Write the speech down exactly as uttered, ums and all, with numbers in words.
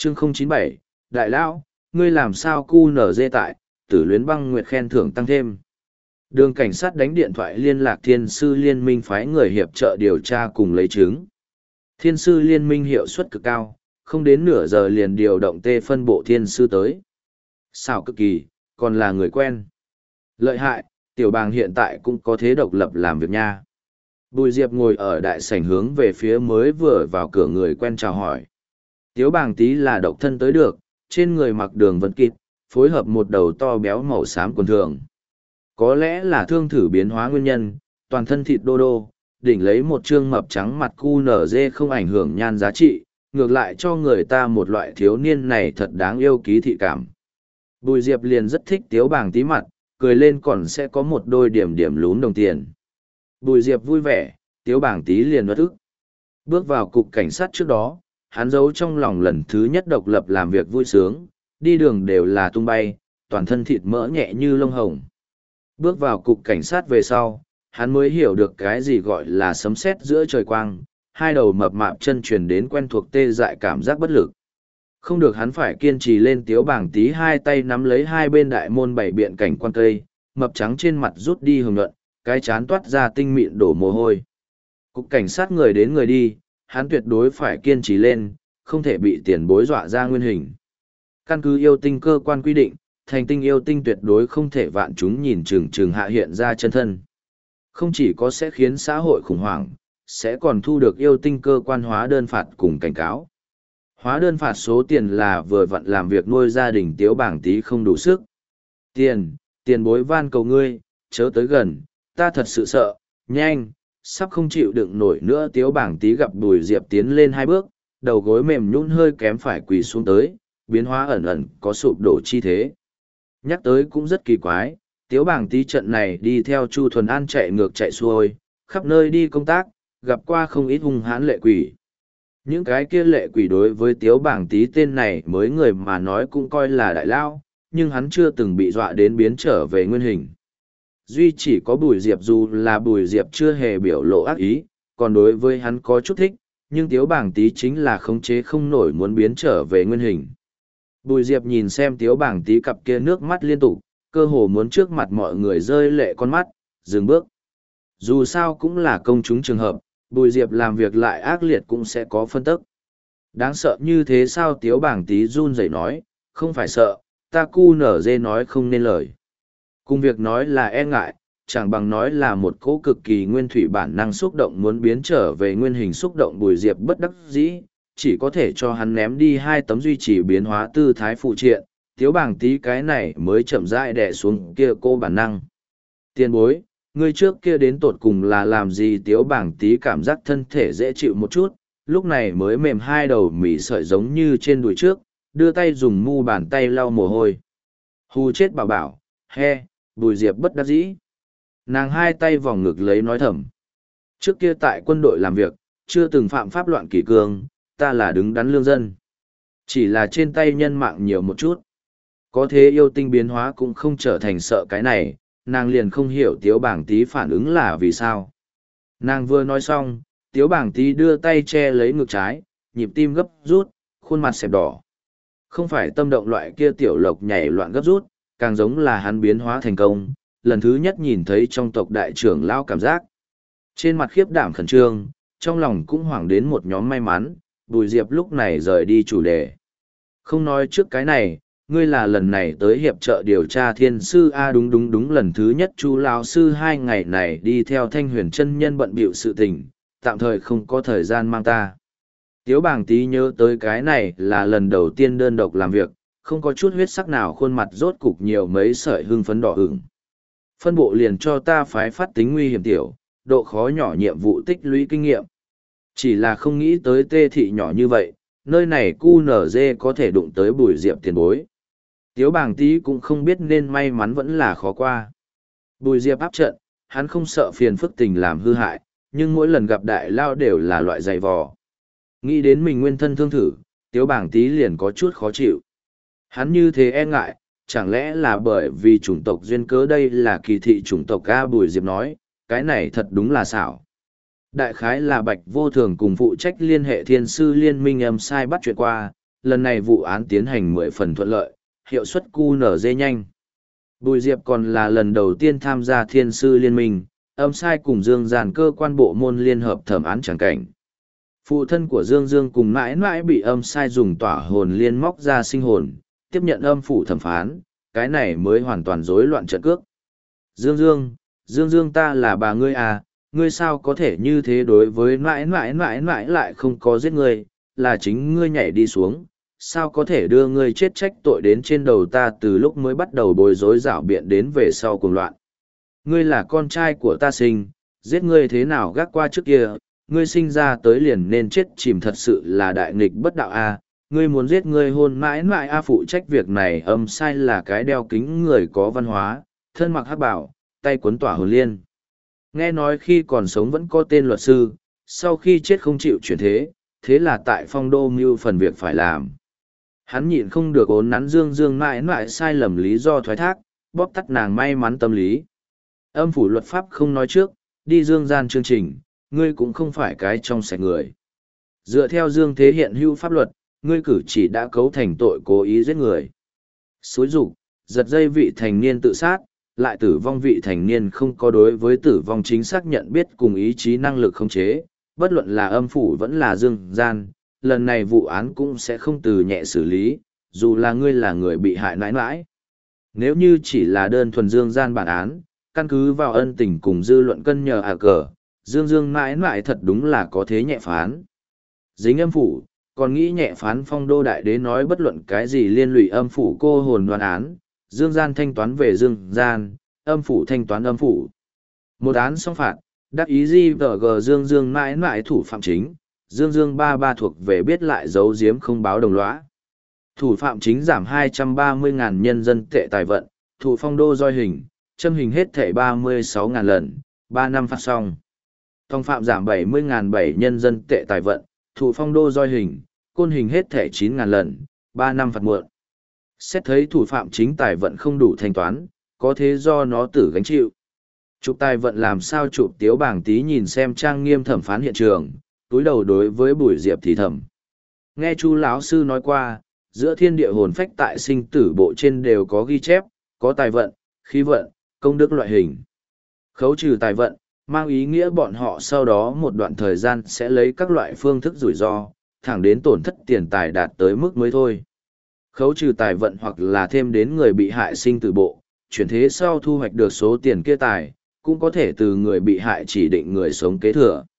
chương không chín bảy, Đại Lão, ngươi làm sao cu nở dê tại, tử luyến băng nguyệt khen thưởng tăng thêm. Đường cảnh sát đánh điện thoại liên lạc thiên sư liên minh phái người hiệp trợ điều tra cùng lấy chứng. Thiên sư liên minh hiệu suất cực cao, không đến nửa giờ liền điều động tê phân bộ thiên sư tới. Sao cực kỳ, còn là người quen. Lợi hại, tiểu bàng hiện tại cũng có thế độc lập làm việc nha. Bùi Diệp ngồi ở đại sảnh hướng về phía mới vừa vào cửa người quen chào hỏi. Tiếu bàng tí là độc thân tới được, trên người mặc đường vân kịt, phối hợp một đầu to béo màu xám quần thường. Có lẽ là thương thử biến hóa nguyên nhân, toàn thân thịt đô đô, đỉnh lấy một trương mập trắng mặt cu nở dê không ảnh hưởng nhan giá trị, ngược lại cho người ta một loại thiếu niên này thật đáng yêu ký thị cảm. Bùi Diệp liền rất thích Tiếu bàng tí mặt, cười lên còn sẽ có một đôi điểm điểm lún đồng tiền. Bùi Diệp vui vẻ, Tiếu bàng tí liền bất ức. Bước vào cục cảnh sát trước đó, hắn giấu trong lòng lần thứ nhất độc lập làm việc vui sướng, đi đường đều là tung bay, toàn thân thịt mỡ nhẹ như lông hồng. Bước vào cục cảnh sát về sau, hắn mới hiểu được cái gì gọi là sấm sét giữa trời quang, hai đầu mập mạp chân truyền đến quen thuộc tê dại cảm giác bất lực. Không được, hắn phải kiên trì lên. Tiếu bàng tí hai tay nắm lấy hai bên đại môn bảy biện cảnh quan cây, mập trắng trên mặt rút đi hồng nhuận, cái chán toát ra tinh mịn đổ mồ hôi. Cục cảnh sát người đến người đi, hắn tuyệt đối phải kiên trì lên, không thể bị tiền bối dọa ra nguyên hình. Căn cứ yêu tinh cơ quan quy định, thành tinh yêu tinh tuyệt đối không thể vạn chúng nhìn chừng chừng hạ hiện ra chân thân. Không chỉ có sẽ khiến xã hội khủng hoảng, sẽ còn thu được yêu tinh cơ quan hóa đơn phạt cùng cảnh cáo. Hóa đơn phạt số tiền là vừa vặn làm việc nuôi gia đình Tiếu bàng tí không đủ sức. Tiền, tiền bối van cầu ngươi, chớ tới gần, ta thật sự sợ, nhanh, sắp không chịu đựng nổi nữa. Tiếu bàng tí gặp Bùi Diệp tiến lên hai bước, đầu gối mềm nhũn hơi kém phải quỳ xuống tới, biến hóa ẩn ẩn có sụp đổ chi thế. Nhắc tới cũng rất kỳ quái, Tiếu bàng tí trận này đi theo Chu Thuần An chạy ngược chạy xuôi, khắp nơi đi công tác, gặp qua không ít hung hãn lệ quỷ. Những cái kia lệ quỷ đối với Tiếu bàng tí tên này mới người mà nói cũng coi là đại lao, nhưng hắn chưa từng bị dọa đến biến trở về nguyên hình. Duy chỉ có Bùi Diệp, dù là Bùi Diệp chưa hề biểu lộ ác ý, còn đối với hắn có chút thích, nhưng Tiếu bàng tí chính là khống chế không nổi muốn biến trở về nguyên hình. Bùi Diệp nhìn xem Tiếu bàng tí cặp kia nước mắt liên tục, cơ hồ muốn trước mặt mọi người rơi lệ con mắt, dừng bước. Dù sao cũng là công chúng trường hợp, Bùi Diệp làm việc lại ác liệt cũng sẽ có phân tức. Đáng sợ như thế sao? Tiếu bàng tí run rẩy nói, không phải sợ, ta cu nở dê nói không nên lời. Cùng việc nói là e ngại, chẳng bằng nói là một cỗ cực kỳ nguyên thủy bản năng xúc động muốn biến trở về nguyên hình xúc động. Bùi Diệp bất đắc dĩ, chỉ có thể cho hắn ném đi hai tấm duy trì biến hóa tư thái phụ triện. Tiếu bàng tí cái này mới chậm rãi đè xuống kia cô bản năng. Tiền bối, ngươi trước kia đến tột cùng là làm gì? Tiếu bàng tí cảm giác thân thể dễ chịu một chút, lúc này mới mềm hai đầu mỉ sợi giống như trên đùi trước, đưa tay dùng mu bàn tay lau mồ hôi. Hù chết bảo bảo, he, Bùi Diệp bất đắc dĩ. Nàng hai tay vòng ngực lấy nói thầm. Trước kia tại quân đội làm việc, chưa từng phạm pháp loạn kỷ cương, ta là đứng đắn lương dân. Chỉ là trên tay nhân mạng nhiều một chút. Có thế yêu tinh biến hóa cũng không trở thành sợ cái này, nàng liền không hiểu Tiếu bàng tí phản ứng là vì sao. Nàng vừa nói xong, Tiếu bàng tí đưa tay che lấy ngực trái, nhịp tim gấp rút, khuôn mặt xẹp đỏ. Không phải tâm động loại kia tiểu lộc nhảy loạn gấp rút, càng giống là hắn biến hóa thành công, lần thứ nhất nhìn thấy trong tộc đại trưởng lao cảm giác. Trên mặt khiếp đảm khẩn trương, trong lòng cũng hoảng đến một nhóm may mắn. Bùi Diệp lúc này rời đi chủ đề. Không nói trước cái này, ngươi là lần này tới hiệp trợ điều tra thiên sư a? Đúng đúng đúng, lần thứ nhất Chu lão sư hai ngày này đi theo Thanh Huyền chân nhân bận bịu sự tình, tạm thời không có thời gian mang ta. Tiếu bàng tí nhớ tới cái này là lần đầu tiên đơn độc làm việc, không có chút huyết sắc nào, khuôn mặt rốt cục nhiều mấy sợi hưng phấn đỏ ửng. Phân bộ liền cho ta phái phát tính nguy hiểm tiểu, độ khó nhỏ nhiệm vụ tích lũy kinh nghiệm. Chỉ là không nghĩ tới tê thị nhỏ như vậy, nơi này cu nở dê có thể đụng tới Bùi Diệp tiền bối. Tiếu bàng tí cũng không biết nên may mắn vẫn là khó qua. Bùi Diệp áp trận, hắn không sợ phiền phức tình làm hư hại, nhưng mỗi lần gặp đại lao đều là loại dày vò. Nghĩ đến mình nguyên thân thương thử, Tiếu bàng tí liền có chút khó chịu. Hắn như thế e ngại, chẳng lẽ là bởi vì chủng tộc duyên cớ? Đây là kỳ thị chủng tộc a? Bùi Diệp nói, cái này thật đúng là xảo. Đại khái là Bạch Vô Thường cùng phụ trách liên hệ thiên sư liên minh âm sai bắt chuyện qua, lần này vụ án tiến hành mười phần thuận lợi, hiệu suất quy en giê nhanh. Bùi Diệp còn là lần đầu tiên tham gia thiên sư liên minh, âm sai cùng Dương Gian cơ quan bộ môn liên hợp thẩm án tràng cảnh. Phụ thân của Dương Dương cùng mãi mãi bị âm sai dùng tỏa hồn liên móc ra sinh hồn, tiếp nhận âm phủ thẩm phán, cái này mới hoàn toàn rối loạn trận cước. Dương Dương, Dương Dương ta là bà ngươi à, ngươi sao có thể như thế đối với mãi mãi mãi mãi lại không có giết ngươi, là chính ngươi nhảy đi xuống, sao có thể đưa ngươi chết trách tội đến trên đầu ta từ lúc mới bắt đầu bối rối rảo biện đến về sau cuồng loạn. Ngươi là con trai của ta sinh, giết ngươi thế nào gác qua trước kia, ngươi sinh ra tới liền nên chết chìm thật sự là đại nghịch bất đạo a. Ngươi muốn giết ngươi hôn mãi mãi a phụ trách việc này âm sai là cái đeo kính người có văn hóa, thân mặc hắc bảo, tay cuốn tỏa hồn liên. Nghe nói khi còn sống vẫn có tên luật sư, sau khi chết không chịu chuyển thế, thế là tại phong đô mưu phần việc phải làm. Hắn nhịn không được ốn nắn Dương Dương mãi mãi sai lầm lý do thoái thác, bóp tắt nàng may mắn tâm lý. Âm phủ luật pháp không nói trước, đi Dương Gian chương trình, ngươi cũng không phải cái trong sạch người. Dựa theo Dương Thế hiện hữu pháp luật, ngươi cử chỉ đã cấu thành tội cố ý giết người. Xúi dục, giật dây vị thành niên tự sát, lại tử vong vị thành niên không có đối với tử vong chính xác nhận biết cùng ý chí năng lực khống chế, bất luận là âm phủ vẫn là Dương Gian, lần này vụ án cũng sẽ không từ nhẹ xử lý, dù là ngươi là người bị hại nãi nãi. Nếu như chỉ là đơn thuần Dương Gian bản án, căn cứ vào ân tình cùng dư luận cân nhờ à cờ, Dương Dương mãi mãi thật đúng là có thế nhẹ phán. Dính âm phủ, còn nghĩ nhẹ phán phong đô đại đế nói bất luận cái gì liên lụy âm phủ cô hồn đoán án, Dương Gian thanh toán về Dương Gian, âm phủ thanh toán âm phủ. Một án xong phạt, đắc ý di vờ gờ Dương Dương mãi mãi thủ phạm chính, Dương Dương ba ba thuộc về biết lại giấu giếm không báo đồng lõa. Thủ phạm chính giảm hai trăm ba mươi nghìn nhân dân tệ tài vận, thủ phong đô roi hình, châm hình hết thể ba mươi sáu nghìn lần, ba năm phạt xong. Tòng phạm giảm bảy mươi nghìn bảy nhân dân tệ tài vận, thủ phong đô roi hình, côn hình hết thể chín nghìn lần, ba năm phạt muộn. Xét thấy thủ phạm chính tài vận không đủ thanh toán, có thế do nó tử gánh chịu. Chụp tài vận làm sao chụp tiếu bảng tí nhìn xem trang nghiêm thẩm phán hiện trường, túi đầu đối với Bùi Diệp thì thầm. Nghe chu lão sư nói qua, giữa thiên địa hồn phách tại sinh tử bộ trên đều có ghi chép, có tài vận, khí vận, công đức loại hình. Khấu trừ tài vận, mang ý nghĩa bọn họ sau đó một đoạn thời gian sẽ lấy các loại phương thức rủi ro, thẳng đến tổn thất tiền tài đạt tới mức mới thôi. Khấu trừ tài vận hoặc là thêm đến người bị hại sinh tử bộ, chuyển thế sau thu hoạch được số tiền kia tài, cũng có thể từ người bị hại chỉ định người sống kế thừa.